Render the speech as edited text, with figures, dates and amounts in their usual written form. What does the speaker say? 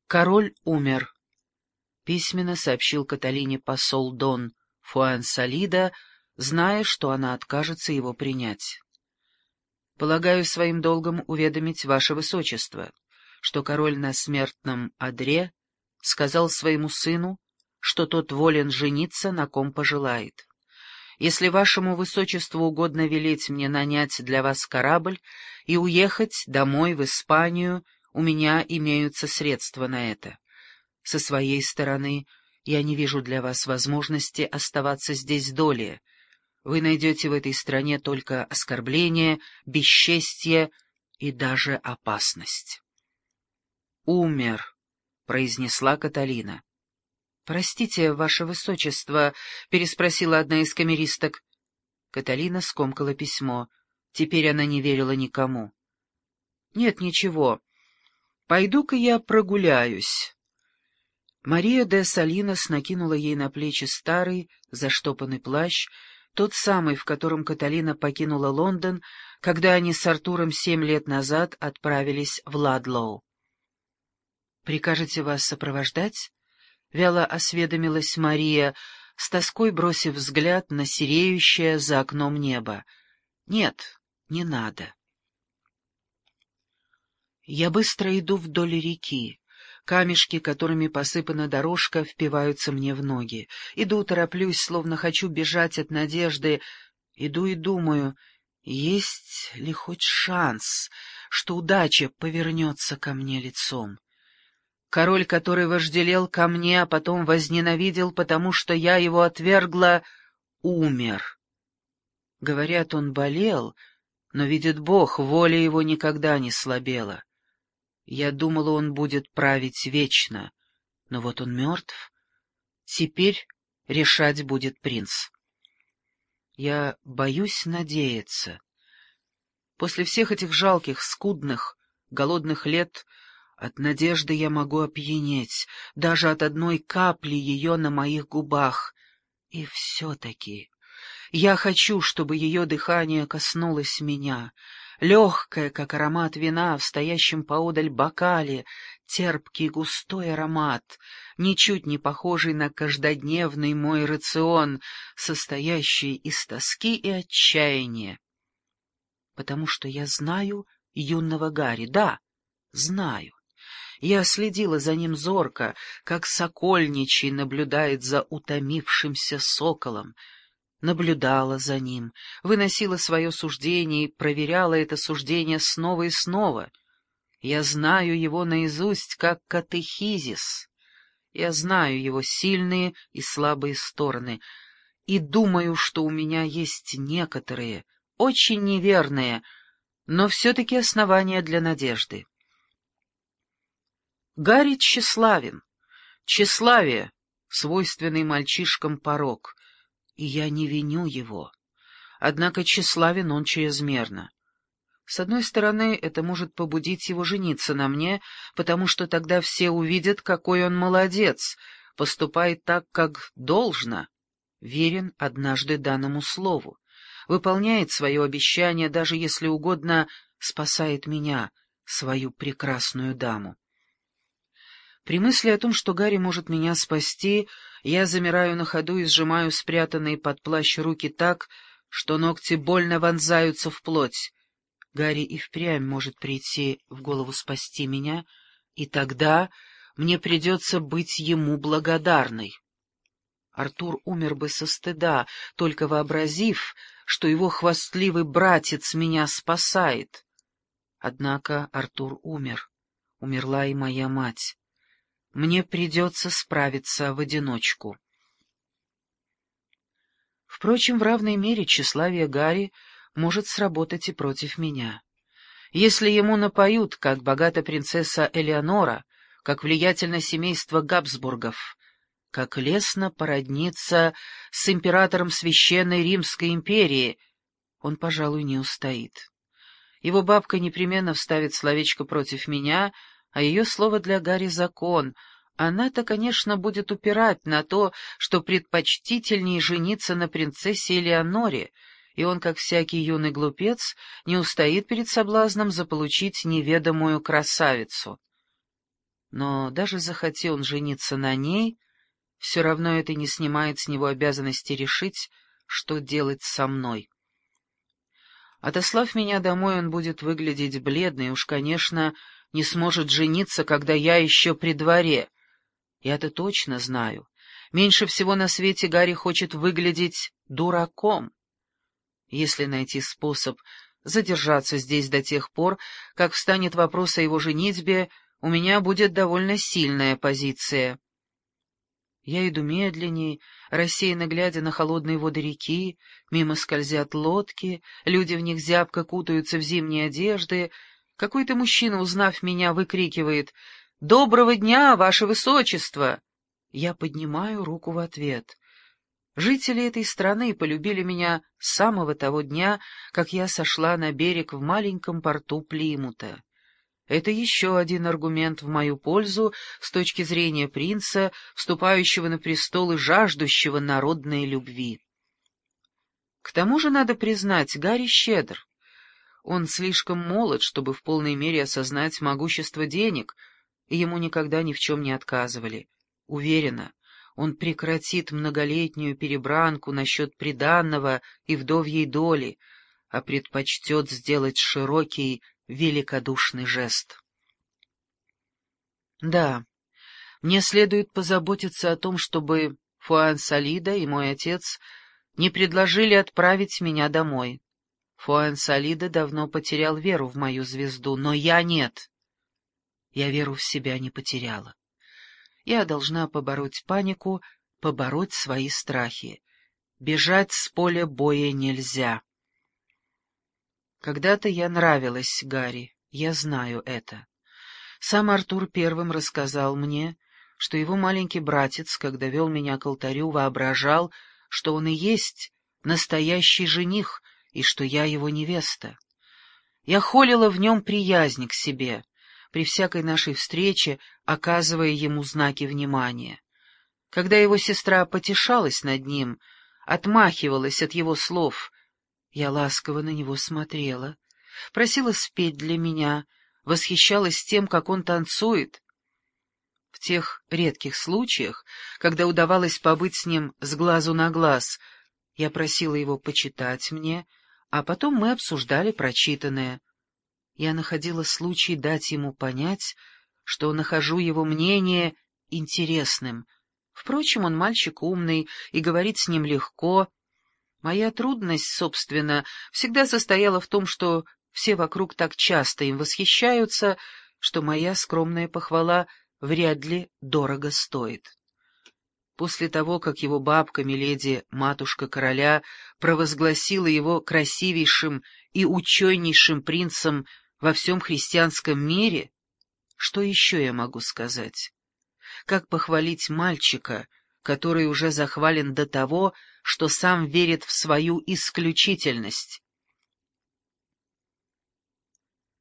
Король умер, — письменно сообщил Каталине посол Дон Фуансалида, зная, что она откажется его принять. «Полагаю своим долгом уведомить ваше высочество, что король на смертном одре сказал своему сыну, что тот волен жениться, на ком пожелает. Если вашему высочеству угодно велеть мне нанять для вас корабль и уехать домой в Испанию, у меня имеются средства на это. Со своей стороны, я не вижу для вас возможности оставаться здесь долее. Вы найдете в этой стране только оскорбление, бесчестье и даже опасность». «Умер», — произнесла Каталина. «Простите, ваше высочество», — переспросила одна из камеристок. Каталина скомкала письмо. Теперь она не верила никому. «Нет, ничего. Пойду-ка я прогуляюсь». Мария де Салинос накинула ей на плечи старый, заштопанный плащ, тот самый, в котором Каталина покинула Лондон, когда они с Артуром 7 лет назад отправились в Ладлоу. «Прикажете вас сопровождать?» — вяло осведомилась Мария, с тоской бросив взгляд на сереющее за окном небо. «Нет, не надо». Я быстро иду вдоль реки. Камешки, которыми посыпана дорожка, впиваются мне в ноги. Иду, тороплюсь, словно хочу бежать от надежды. Иду и думаю, есть ли хоть шанс, что удача повернется ко мне лицом. Король, который вожделел ко мне, а потом возненавидел, потому что я его отвергла, умер. Говорят, он болел, но, видит Бог, воля его никогда не слабела. Я думала, он будет править вечно, но вот он мертв. Теперь решать будет принц. Я боюсь надеяться. После всех этих жалких, скудных, голодных лет от надежды я могу опьянеть, даже от одной капли ее на моих губах. И все-таки я хочу, чтобы ее дыхание коснулось меня, легкое, как аромат вина в стоящем поодаль бокале, терпкий густой аромат, ничуть не похожий на каждодневный мой рацион, состоящий из тоски и отчаяния. Потому что я знаю юного Гарри, да, знаю. Я следила за ним зорко, как сокольничий наблюдает за утомившимся соколом. Наблюдала за ним, выносила свое суждение и проверяла это суждение снова и снова. Я знаю его наизусть, как катехизис. Я знаю его сильные и слабые стороны, и думаю, что у меня есть некоторые, очень неверные, но все-таки основания для надежды. Гарри тщеславен. Тщеславие — свойственный мальчишкам порок, и я не виню его. Однако тщеславен он чрезмерно. С одной стороны, это может побудить его жениться на мне, потому что тогда все увидят, какой он молодец, поступает так, как должно, верен однажды данному слову, выполняет свое обещание, даже если угодно спасает меня, свою прекрасную даму. При мысли о том, что Гарри может меня спасти, я замираю на ходу и сжимаю спрятанные под плащ руки так, что ногти больно вонзаются в плоть. Гарри и впрямь может прийти в голову спасти меня, и тогда мне придется быть ему благодарной. Артур умер бы со стыда, только вообразив, что его хвастливый братец меня спасает. Однако Артур умер, умерла и моя мать. Мне придется справиться в одиночку. Впрочем, в равной мере тщеславие Гарри может сработать и против меня. Если ему напоют, как богата принцесса Элеонора, как влиятельное семейство Габсбургов, как лестно породниться с императором Священной Римской империи, он, пожалуй, не устоит. Его бабка непременно вставит словечко против меня, а ее слово для Гарри — закон. Она-то, конечно, будет упирать на то, что предпочтительнее жениться на принцессе Элеоноре, и он, как всякий юный глупец, не устоит перед соблазном заполучить неведомую красавицу. Но даже захотел он жениться на ней, все равно это не снимает с него обязанности решить, что делать со мной. Отослав меня домой, он будет выглядеть бледно и уж, конечно, не сможет жениться, когда я еще при дворе. Я-то точно знаю. Меньше всего на свете Гарри хочет выглядеть дураком. Если найти способ задержаться здесь до тех пор, как встанет вопрос о его женитьбе, у меня будет довольно сильная позиция. Я иду медленней, рассеянно глядя на холодные воды реки, мимо скользят лодки, люди в них зябко кутаются в зимние одежды. Какой-то мужчина, узнав меня, выкрикивает: «Доброго дня, ваше высочество!» Я поднимаю руку в ответ. Жители этой страны полюбили меня с самого того дня, как я сошла на берег в маленьком порту Плимута. Это еще один аргумент в мою пользу с точки зрения принца, вступающего на престол и жаждущего народной любви. К тому же, надо признать, Гарри щедр. Он слишком молод, чтобы в полной мере осознать могущество денег, и ему никогда ни в чем не отказывали. Уверена, он прекратит многолетнюю перебранку насчет приданного и вдовьей доли, а предпочтет сделать широкий, великодушный жест. Да, мне следует позаботиться о том, чтобы Фуансалида и мой отец не предложили отправить меня домой. Фуансалида давно потерял веру в мою звезду, но я нет. Я веру в себя не потеряла. Я должна побороть панику, побороть свои страхи. Бежать с поля боя нельзя. Когда-то я нравилась Гарри, я знаю это. Сам Артур первым рассказал мне, что его маленький братец, когда вел меня к алтарю, воображал, что он и есть настоящий жених, и что я его невеста. Я холила в нем приязнь к себе, при всякой нашей встрече оказывая ему знаки внимания. Когда его сестра потешалась над ним, отмахивалась от его слов, я ласково на него смотрела, просила спеть для меня, восхищалась тем, как он танцует. В тех редких случаях, когда удавалось побыть с ним с глазу на глаз, я просила его почитать мне, а потом мы обсуждали прочитанное. Я находила случай дать ему понять, что нахожу его мнение интересным. Впрочем, он мальчик умный, и говорить с ним легко. Моя трудность, собственно, всегда состояла в том, что все вокруг так часто им восхищаются, что моя скромная похвала вряд ли дорого стоит. После того, как его бабка, миледи, матушка короля, провозгласила его красивейшим и ученейшим принцем во всем христианском мире, что еще я могу сказать? Как похвалить мальчика, который уже захвален до того, что сам верит в свою исключительность?